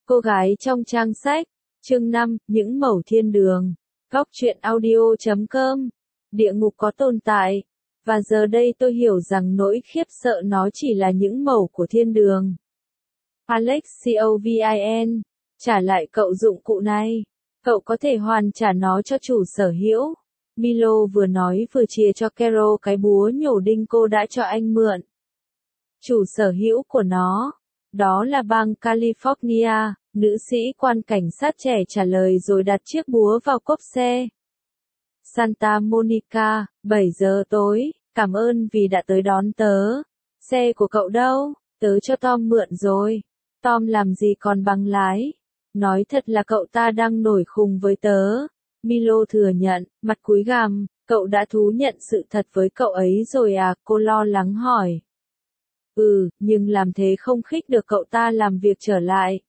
Cô gái trong trang sách. Chương 5, những mẩu thiên đường. Góc truyện audio.com. Địa ngục có tồn tại. Và giờ đây tôi hiểu rằng nỗi khiếp sợ nó chỉ là những mẩu của thiên đường. Alexcovin. Trả lại cậu dụng cụ này. Cậu có thể hoàn trả nó cho chủ sở hữu. Milo vừa nói vừa chìa cho Carol cái búa nhổ đinh cô đã cho anh mượn. Chủ sở hữu của nó. Đó là bang California, nữ sĩ quan cảnh sát trẻ trả lời rồi đặt chiếc búa vào cốp xe. Santa Monica, 7 giờ tối, cảm ơn vì đã tới đón tớ. Xe của cậu đâu? Tớ cho Tom mượn rồi. Tom làm gì còn bằng lái? Nói thật là cậu ta đang nổi khùng với tớ. Milo thừa nhận, mặt cúi gằm, cậu đã thú nhận sự thật với cậu ấy rồi à? Cô lo lắng hỏi. Nhưng làm thế không khích được cậu ta làm việc trở lại.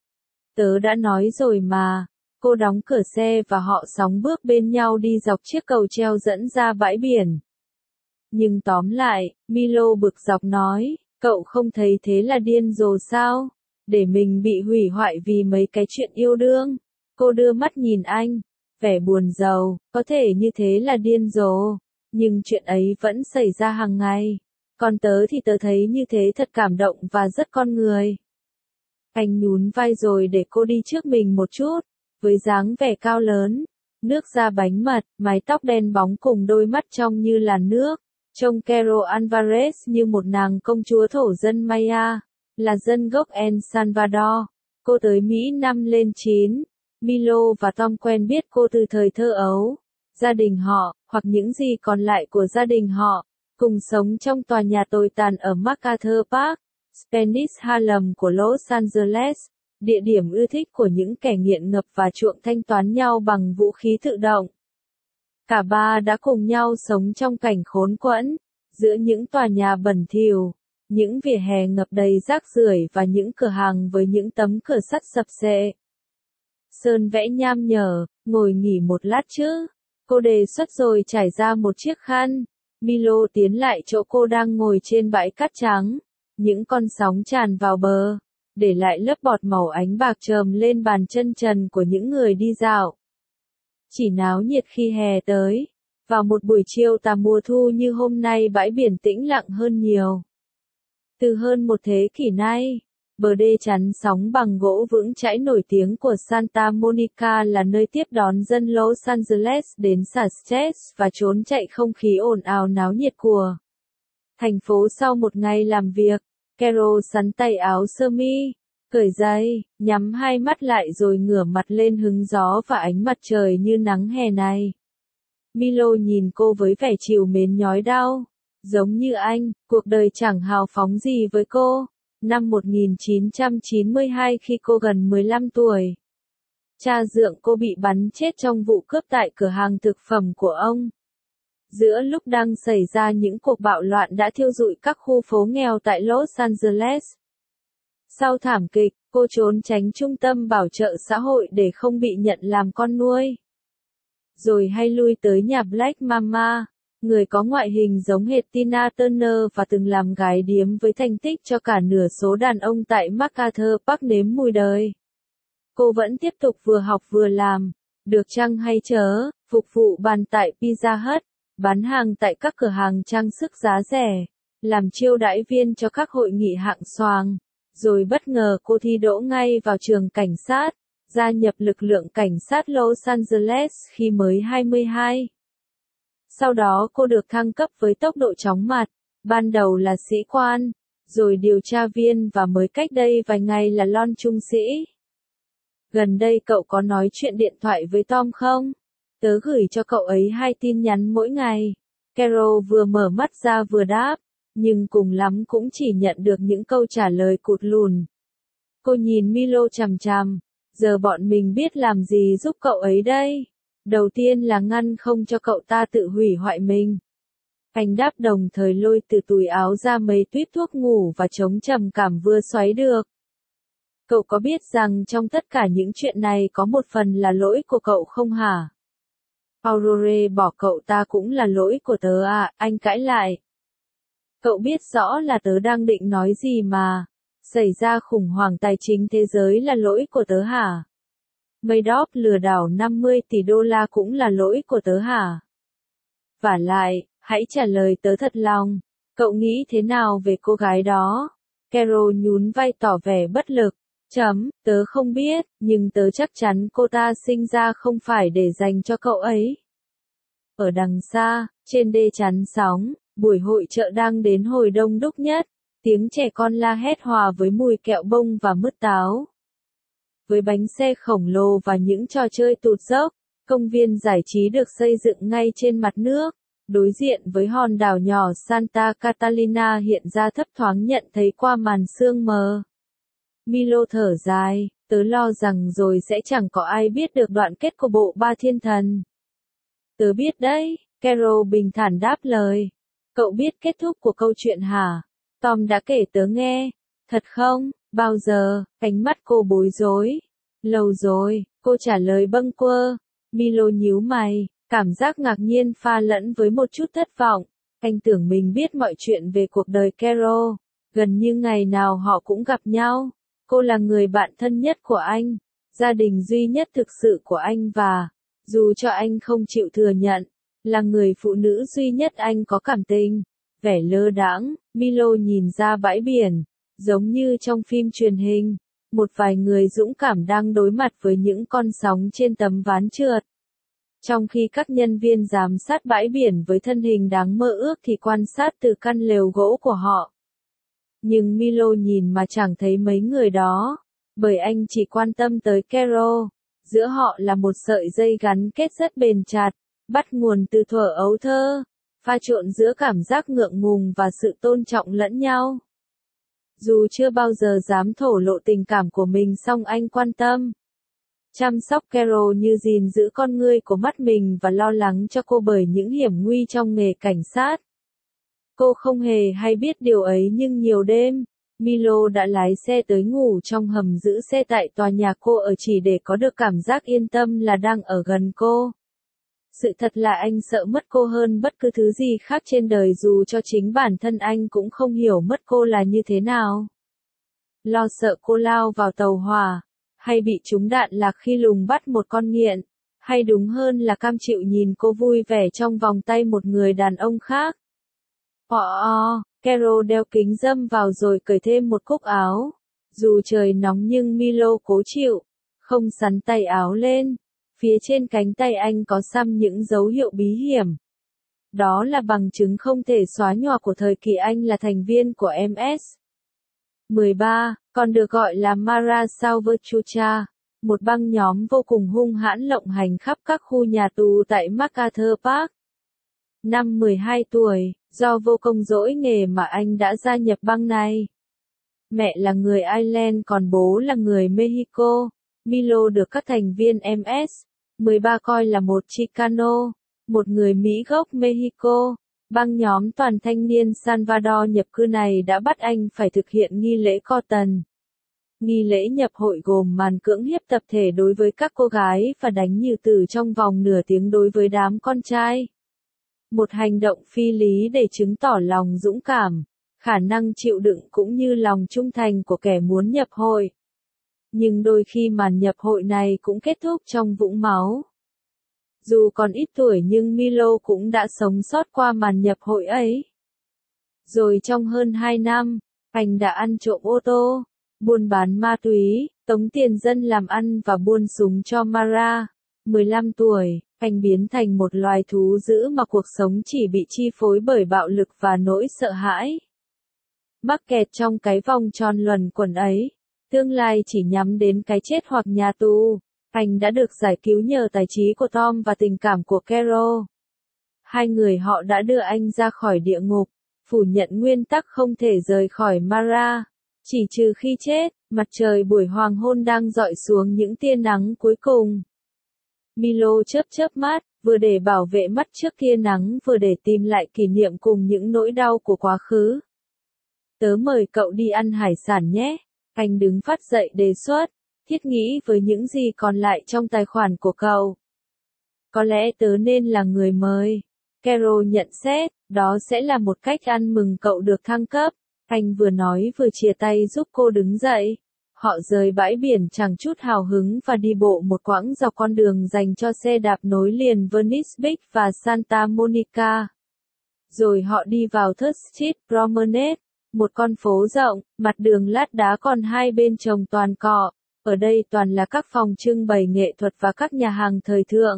Tớ đã nói rồi mà. Cô đóng cửa xe và họ sóng bước bên nhau đi dọc chiếc cầu treo dẫn ra bãi biển. Nhưng tóm lại, Milo bực dọc nói, cậu không thấy thế là điên rồ sao? Để mình bị hủy hoại vì mấy cái chuyện yêu đương. Cô đưa mắt nhìn anh, vẻ buồn rầu, có thể như thế là điên rồ. Nhưng chuyện ấy vẫn xảy ra hàng ngày. Còn tớ thì tớ thấy như thế thật cảm động và rất con người. Anh nhún vai rồi để cô đi trước mình một chút, với dáng vẻ cao lớn, nước da bánh mật, mái tóc đen bóng cùng đôi mắt trong như là nước, trông Carol Alvarez như một nàng công chúa thổ dân Maya, là dân gốc El Salvador. Cô tới Mỹ năm lên 9, Milo và Tom quen biết cô từ thời thơ ấu. Gia đình họ, hoặc những gì còn lại của gia đình họ, cùng sống trong tòa nhà tồi tàn ở MacArthur Park, Spanish Harlem của Los Angeles, địa điểm ưa thích của những kẻ nghiện ngập và chuộng thanh toán nhau bằng vũ khí tự động. Cả ba đã cùng nhau sống trong cảnh khốn quẫn, giữa những tòa nhà bẩn thỉu, những vỉa hè ngập đầy rác rưởi và những cửa hàng với những tấm cửa sắt sập xệ. Sơn vẽ nham nhở, ngồi nghỉ một lát chứ? Cô đề xuất rồi trải ra một chiếc khăn. Milo tiến lại chỗ cô đang ngồi trên bãi cát trắng. Những con sóng tràn vào bờ, để lại lớp bọt màu ánh bạc chờm lên bàn chân trần của những người đi dạo. Chỉ náo nhiệt khi hè tới. Vào một buổi chiều tà mùa thu như hôm nay bãi biển tĩnh lặng hơn nhiều. Từ hơn một thế kỷ nay, bờ đê chắn sóng bằng gỗ vững chãi nổi tiếng của Santa Monica là nơi tiếp đón dân Los Angeles đến xả stress và trốn chạy không khí ồn ào náo nhiệt của thành phố sau một ngày làm việc. Carol sắn tay áo sơ mi, cởi giày, nhắm hai mắt lại rồi ngửa mặt lên hứng gió và ánh mặt trời như nắng hè này. Milo nhìn cô với vẻ trìu mến nhói đau. Giống như anh, cuộc đời chẳng hào phóng gì với cô. Năm 1992 khi cô gần 15 tuổi, cha dượng cô bị bắn chết trong vụ cướp tại cửa hàng thực phẩm của ông. Giữa lúc đang xảy ra những cuộc bạo loạn đã thiêu rụi các khu phố nghèo tại Los Angeles. Sau thảm kịch, cô trốn tránh trung tâm bảo trợ xã hội để không bị nhận làm con nuôi. Rồi hay lui tới nhà Black Mama, người có ngoại hình giống hệt Tina Turner và từng làm gái điếm với thành tích cho cả nửa số đàn ông tại MacArthur Park nếm mùi đời. Cô vẫn tiếp tục vừa học vừa làm, được chăng hay chớ, phục vụ bàn tại Pizza Hut, bán hàng tại các cửa hàng trang sức giá rẻ, làm chiêu đãi viên cho các hội nghị hạng xoàng. Rồi bất ngờ cô thi đỗ ngay vào trường cảnh sát, gia nhập lực lượng cảnh sát Los Angeles khi mới 22. Sau đó cô được thăng cấp với tốc độ chóng mặt, ban đầu là sĩ quan, rồi điều tra viên và mới cách đây vài ngày là lon trung sĩ. Gần đây cậu có nói chuyện điện thoại với Tom không? Tớ gửi cho cậu ấy 2 tin nhắn mỗi ngày. Carol vừa mở mắt ra vừa đáp, nhưng cùng lắm cũng chỉ nhận được những câu trả lời cụt lùn. Cô nhìn Milo chằm chằm, giờ bọn mình biết làm gì giúp cậu ấy đây? Đầu tiên là ngăn không cho cậu ta tự hủy hoại mình. Anh đáp đồng thời lôi từ túi áo ra mấy tuýp thuốc ngủ và chống trầm cảm vừa xoáy được. Cậu có biết rằng trong tất cả những chuyện này có một phần là lỗi của cậu không hả? Aurore bỏ cậu ta cũng là lỗi của tớ à, anh cãi lại. Cậu biết rõ là tớ đang định nói gì mà. Xảy ra khủng hoảng tài chính thế giới là lỗi của tớ hả? Madoff lừa đảo 50 tỷ đô la cũng là lỗi của tớ hả? Vả lại, hãy trả lời tớ thật lòng. Cậu nghĩ thế nào về cô gái đó? Carol nhún vai tỏ vẻ bất lực. Tớ không biết, nhưng tớ chắc chắn cô ta sinh ra không phải để dành cho cậu ấy. Ở đằng xa, trên đê chắn sóng, buổi hội chợ đang đến hồi đông đúc nhất. Tiếng trẻ con la hét hòa với mùi kẹo bông và mứt táo. Với bánh xe khổng lồ và những trò chơi tụt dốc, công viên giải trí được xây dựng ngay trên mặt nước, đối diện với hòn đảo nhỏ Santa Catalina hiện ra thấp thoáng nhận thấy qua màn sương mờ. Milo thở dài, tớ lo rằng rồi sẽ chẳng có ai biết được đoạn kết của bộ ba thiên thần. Tớ biết đấy, Carol bình thản đáp lời. Cậu biết kết thúc của câu chuyện hả? Tom đã kể tớ nghe. Thật không? Bao giờ? Ánh mắt cô bối rối. Lâu rồi, cô trả lời bâng quơ. Milo nhíu mày, cảm giác ngạc nhiên pha lẫn với một chút thất vọng. Anh tưởng mình biết mọi chuyện về cuộc đời Carol. Gần như ngày nào họ cũng gặp nhau. Cô là người bạn thân nhất của anh, gia đình duy nhất thực sự của anh và, dù cho anh không chịu thừa nhận, là người phụ nữ duy nhất anh có cảm tình. Vẻ lơ đãng, Milo nhìn ra bãi biển, giống như trong phim truyền hình, một vài người dũng cảm đang đối mặt với những con sóng trên tấm ván trượt. Trong khi các nhân viên giám sát bãi biển với thân hình đáng mơ ước thì quan sát từ căn lều gỗ của họ. Nhưng Milo nhìn mà chẳng thấy mấy người đó, bởi anh chỉ quan tâm tới Carol. Giữa họ là một sợi dây gắn kết rất bền chặt, bắt nguồn từ thuở ấu thơ, pha trộn giữa cảm giác ngượng ngùng và sự tôn trọng lẫn nhau. Dù chưa bao giờ dám thổ lộ tình cảm của mình song anh quan tâm. Chăm sóc Carol như gìn giữ con ngươi của mắt mình và lo lắng cho cô bởi những hiểm nguy trong nghề cảnh sát. Cô không hề hay biết điều ấy nhưng nhiều đêm, Milo đã lái xe tới ngủ trong hầm giữ xe tại tòa nhà cô ở chỉ để có được cảm giác yên tâm là đang ở gần cô. Sự thật là anh sợ mất cô hơn bất cứ thứ gì khác trên đời dù cho chính bản thân anh cũng không hiểu mất cô là như thế nào. Lo sợ cô lao vào tàu hỏa, hay bị trúng đạn lạc khi lùng bắt một con nghiện, hay đúng hơn là cam chịu nhìn cô vui vẻ trong vòng tay một người đàn ông khác. Carol đeo kính râm vào rồi cởi thêm một cúc áo. Dù trời nóng nhưng Milo cố chịu, không xắn tay áo lên. Phía trên cánh tay anh có xăm những dấu hiệu bí hiểm. Đó là bằng chứng không thể xóa nhòa của thời kỳ anh là thành viên của MS-13, còn được gọi là Mara Salvatrucha, một băng nhóm vô cùng hung hãn lộng hành khắp các khu nhà tù tại MacArthur Park. Năm 12 tuổi, do vô công dỗi nghề mà anh đã gia nhập băng này. Mẹ là người Ireland còn bố là người Mexico. Milo được các thành viên MS-13 coi là một Chicano, một người Mỹ gốc Mexico. Băng nhóm toàn thanh niên Salvador nhập cư này đã bắt anh phải thực hiện nghi lễ Corten. Nghi lễ nhập hội gồm màn cưỡng hiếp tập thể đối với các cô gái và đánh nhừ tử trong vòng nửa tiếng đối với đám con trai. Một hành động phi lý để chứng tỏ lòng dũng cảm, khả năng chịu đựng cũng như lòng trung thành của kẻ muốn nhập hội. Nhưng đôi khi màn nhập hội này cũng kết thúc trong vũng máu. Dù còn ít tuổi nhưng Milo cũng đã sống sót qua màn nhập hội ấy. Rồi trong hơn 2 năm, anh đã ăn trộm ô tô, buôn bán ma túy, tống tiền dân làm ăn và buôn súng cho Mara. 15 tuổi, anh biến thành một loài thú dữ mà cuộc sống chỉ bị chi phối bởi bạo lực và nỗi sợ hãi. Mắc kẹt trong cái vòng tròn luẩn quẩn ấy, tương lai chỉ nhắm đến cái chết hoặc nhà tù. Anh đã được giải cứu nhờ tài trí của Tom và tình cảm của Carol. Hai người họ đã đưa anh ra khỏi địa ngục, phủ nhận nguyên tắc không thể rời khỏi Mara. Chỉ trừ khi chết, mặt trời buổi hoàng hôn đang rọi xuống những tia nắng cuối cùng. Milo chớp mắt, vừa để bảo vệ mắt trước tia nắng vừa để tìm lại kỷ niệm cùng những nỗi đau của quá khứ. Tớ mời cậu đi ăn hải sản nhé. Anh đứng phát dậy đề xuất, thiết nghĩ với những gì còn lại trong tài khoản của cậu. Có lẽ tớ nên là người mời. Carol nhận xét, đó sẽ là một cách ăn mừng cậu được thăng cấp. Anh vừa nói vừa chia tay giúp cô đứng dậy. Họ rời bãi biển chẳng chút hào hứng và đi bộ một quãng dọc con đường dành cho xe đạp nối liền Venice Beach và Santa Monica. Rồi họ đi vào Third Street Promenade, một con phố rộng, mặt đường lát đá còn hai bên trồng toàn cỏ. Ở đây toàn là các phòng trưng bày nghệ thuật và các nhà hàng thời thượng.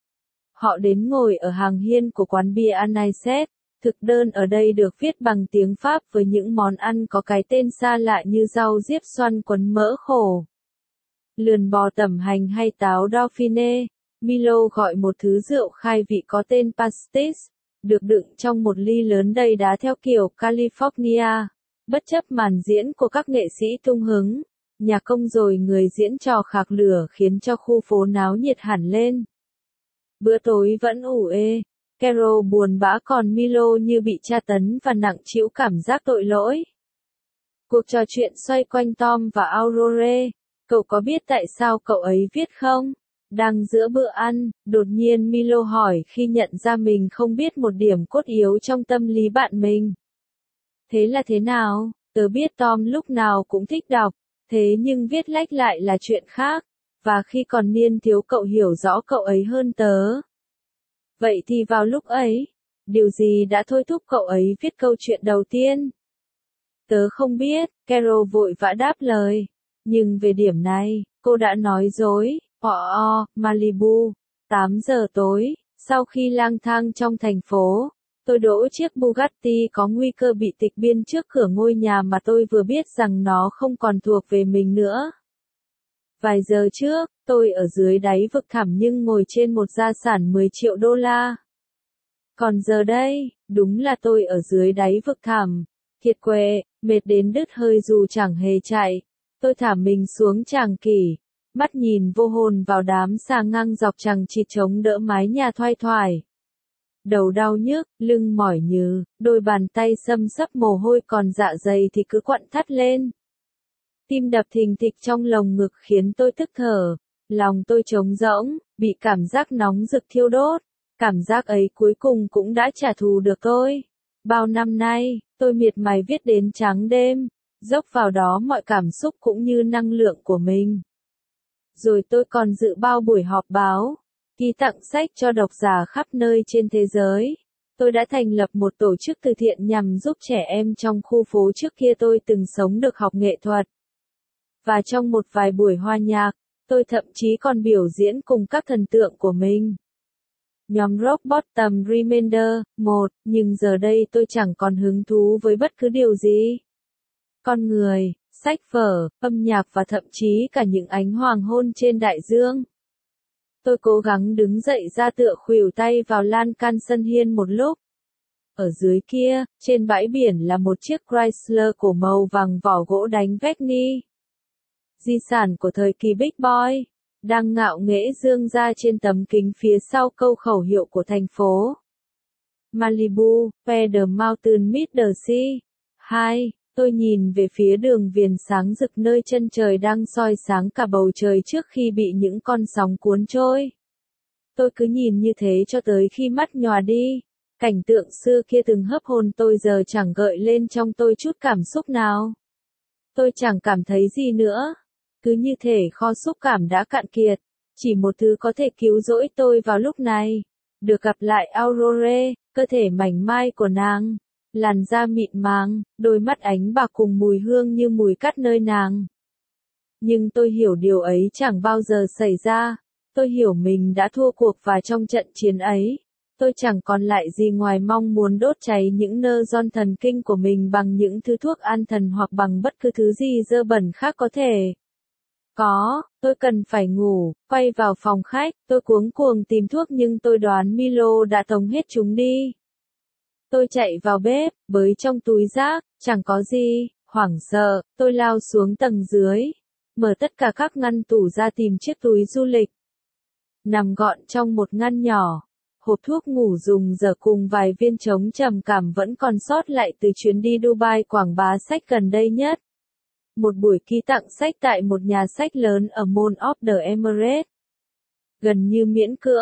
Họ đến ngồi ở hàng hiên của quán bia Anisette. Thực đơn ở đây được viết bằng tiếng Pháp với những món ăn có cái tên xa lạ như rau diếp xoăn quấn mỡ khổ, lườn bò tẩm hành hay táo Dauphine. Milo gọi một thứ rượu khai vị có tên pastis, được đựng trong một ly lớn đầy đá theo kiểu California. Bất chấp màn diễn của các nghệ sĩ tung hứng, nhạc công rồi người diễn trò khạc lửa khiến cho khu phố náo nhiệt hẳn lên. Bữa tối vẫn ủ ê. Carol buồn bã còn Milo như bị tra tấn và nặng trĩu cảm giác tội lỗi. Cuộc trò chuyện xoay quanh Tom và Aurore. Cậu có biết tại sao cậu ấy viết không? Đang giữa bữa ăn, đột nhiên Milo hỏi khi nhận ra mình không biết một điểm cốt yếu trong tâm lý bạn mình. Thế là thế nào? Tớ biết Tom lúc nào cũng thích đọc, thế nhưng viết lách lại là chuyện khác. Và khi còn niên thiếu cậu hiểu rõ cậu ấy hơn tớ. Vậy thì vào lúc ấy, điều gì đã thôi thúc cậu ấy viết câu chuyện đầu tiên? Tớ không biết, Carol vội vã đáp lời. Nhưng về điểm này, cô đã nói dối. Malibu, 8 giờ tối, sau khi lang thang trong thành phố, tôi đỗ chiếc Bugatti có nguy cơ bị tịch biên trước cửa ngôi nhà mà tôi vừa biết rằng nó không còn thuộc về mình nữa. Vài giờ trước, tôi ở dưới đáy vực thẳm nhưng ngồi trên một gia sản 10 triệu đô la. Còn giờ đây, đúng là tôi ở dưới đáy vực thẳm, kiệt quệ, mệt đến đứt hơi dù chẳng hề chạy. Tôi thả mình xuống tràng kỷ, mắt nhìn vô hồn vào đám xà ngang dọc chằng chịt chống đỡ mái nhà thoai thoải. Đầu đau nhức, lưng mỏi nhừ, đôi bàn tay xâm xấp mồ hôi còn dạ dày thì cứ quặn thắt lên. Tim đập thình thịch trong lồng ngực khiến tôi tức thở, lòng tôi trống rỗng, bị cảm giác nóng rực thiêu đốt. Cảm giác ấy cuối cùng cũng đã trả thù được tôi. Bao năm nay, tôi miệt mài viết đến trắng đêm, dốc vào đó mọi cảm xúc cũng như năng lượng của mình. Rồi tôi còn dự bao buổi họp báo, ký tặng sách cho độc giả khắp nơi trên thế giới. Tôi đã thành lập một tổ chức từ thiện nhằm giúp trẻ em trong khu phố trước kia tôi từng sống được học nghệ thuật. Và trong một vài buổi hòa nhạc, tôi thậm chí còn biểu diễn cùng các thần tượng của mình. Nhóm Rock Bottom Remainder, 1, nhưng giờ đây tôi chẳng còn hứng thú với bất cứ điều gì. Con người, sách vở, âm nhạc và thậm chí cả những ánh hoàng hôn trên đại dương. Tôi cố gắng đứng dậy ra tựa khuỷu tay vào lan can sân hiên một lúc. Ở dưới kia, trên bãi biển là một chiếc Chrysler cổ màu vàng vỏ gỗ đánh vách ni. Di sản của thời kỳ Big Boy, đang ngạo nghễ dương ra trên tấm kính phía sau câu khẩu hiệu của thành phố. Malibu, where the mountain meet the sea. 2. Tôi nhìn về phía đường viền sáng rực nơi chân trời đang soi sáng cả bầu trời trước khi bị những con sóng cuốn trôi. Tôi cứ nhìn như thế cho tới khi mắt nhòa đi. Cảnh tượng xưa kia từng hấp hồn tôi giờ chẳng gợi lên trong tôi chút cảm xúc nào. Tôi chẳng cảm thấy gì nữa. Cứ như thể kho xúc cảm đã cạn kiệt. Chỉ một thứ có thể cứu rỗi tôi vào lúc này. Được gặp lại Aurore, cơ thể mảnh mai của nàng. Làn da mịn màng, đôi mắt ánh bạc cùng mùi hương như mùi cát nơi nàng. Nhưng tôi hiểu điều ấy chẳng bao giờ xảy ra. Tôi hiểu mình đã thua cuộc và trong trận chiến ấy, tôi chẳng còn lại gì ngoài mong muốn đốt cháy những nơ ron thần kinh của mình bằng những thứ thuốc an thần hoặc bằng bất cứ thứ gì dơ bẩn khác có thể. Tôi cần phải ngủ, quay vào phòng khách, tôi cuống cuồng tìm thuốc nhưng tôi đoán Milo đã tống hết chúng đi. Tôi chạy vào bếp, bới trong túi rác, chẳng có gì, hoảng sợ, tôi lao xuống tầng dưới, mở tất cả các ngăn tủ ra tìm chiếc túi du lịch. Nằm gọn trong một ngăn nhỏ, hộp thuốc ngủ dùng giờ cùng vài viên chống trầm cảm vẫn còn sót lại từ chuyến đi Dubai quảng bá sách gần đây nhất. Một buổi ký tặng sách tại một nhà sách lớn ở Mall of the Emirates. Gần như miễn cưỡng,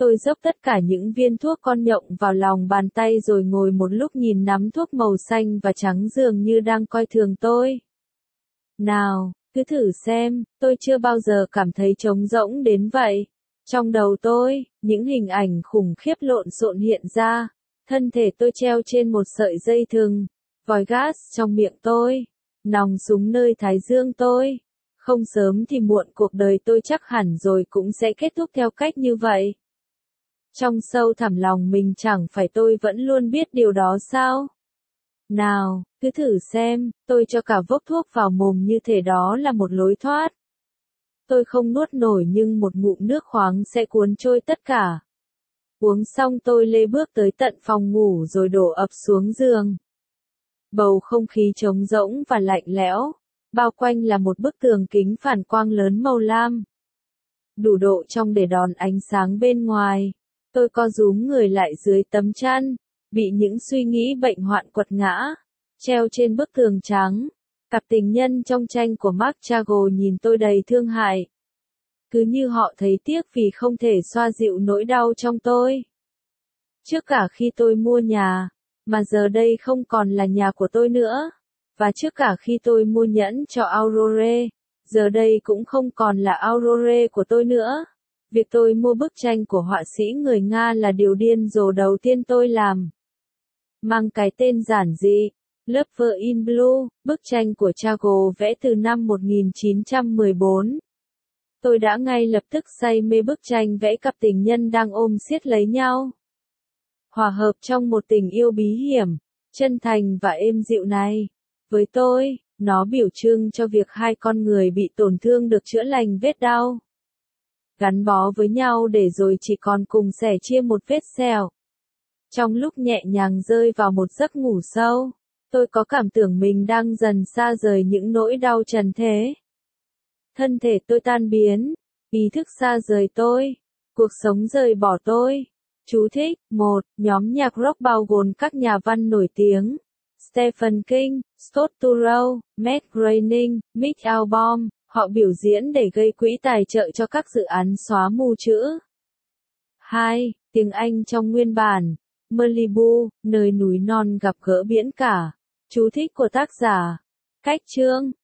Tôi dốc tất cả những viên thuốc con nhộng vào lòng bàn tay rồi ngồi một lúc nhìn nắm thuốc màu xanh và trắng dường như đang coi thường tôi. Nào, cứ thử xem, tôi chưa bao giờ cảm thấy trống rỗng đến vậy. Trong đầu tôi, những hình ảnh khủng khiếp lộn xộn hiện ra. Thân thể tôi treo trên một sợi dây thừng, vòi gas trong miệng tôi, nòng súng nơi thái dương tôi. Không sớm thì muộn cuộc đời tôi chắc hẳn rồi cũng sẽ kết thúc theo cách như vậy. Trong sâu thẳm lòng mình chẳng phải tôi vẫn luôn biết điều đó sao? Nào, cứ thử xem, tôi cho cả vốc thuốc vào mồm như thể đó là một lối thoát. Tôi không nuốt nổi nhưng một ngụm nước khoáng sẽ cuốn trôi tất cả. Uống xong tôi lê bước tới tận phòng ngủ rồi đổ ập xuống giường. Bầu không khí trống rỗng và lạnh lẽo, bao quanh là một bức tường kính phản quang lớn màu lam. Đủ độ trong để đón ánh sáng bên ngoài. Tôi co rúm người lại dưới tấm chăn, bị những suy nghĩ bệnh hoạn quật ngã. Treo trên bức tường trắng, cặp tình nhân trong tranh của Marc Chagall nhìn tôi đầy thương hại. Cứ như họ thấy tiếc vì không thể xoa dịu nỗi đau trong tôi. Trước cả khi tôi mua nhà, mà giờ đây không còn là nhà của tôi nữa. Và trước cả khi tôi mua nhẫn cho Aurore, giờ đây cũng không còn là Aurore của tôi nữa. Việc tôi mua bức tranh của họa sĩ người Nga là điều điên rồ đầu tiên tôi làm. Mang cái tên giản dị, Lover in Blue, bức tranh của Chagall vẽ từ năm 1914. Tôi đã ngay lập tức say mê bức tranh vẽ cặp tình nhân đang ôm siết lấy nhau. Hòa hợp trong một tình yêu bí hiểm, chân thành và êm dịu này. Với tôi, nó biểu trưng cho việc hai con người bị tổn thương được chữa lành vết đau. Gắn bó với nhau để rồi chỉ còn cùng sẻ chia một vết sẹo. Trong lúc nhẹ nhàng rơi vào một giấc ngủ sâu, tôi có cảm tưởng mình đang dần xa rời những nỗi đau trần thế. Thân thể tôi tan biến, ý thức xa rời tôi, cuộc sống rời bỏ tôi. Chú thích: 1. Nhóm nhạc rock bao gồm các nhà văn nổi tiếng Stephen King, Scott Turow, Matt Groening, Mick Albom. Họ biểu diễn để gây quỹ tài trợ cho các dự án xóa mù chữ. 2. Tiếng Anh trong nguyên bản. Malibu, nơi núi non gặp gỡ biển cả. Chú thích của tác giả. Cách chương.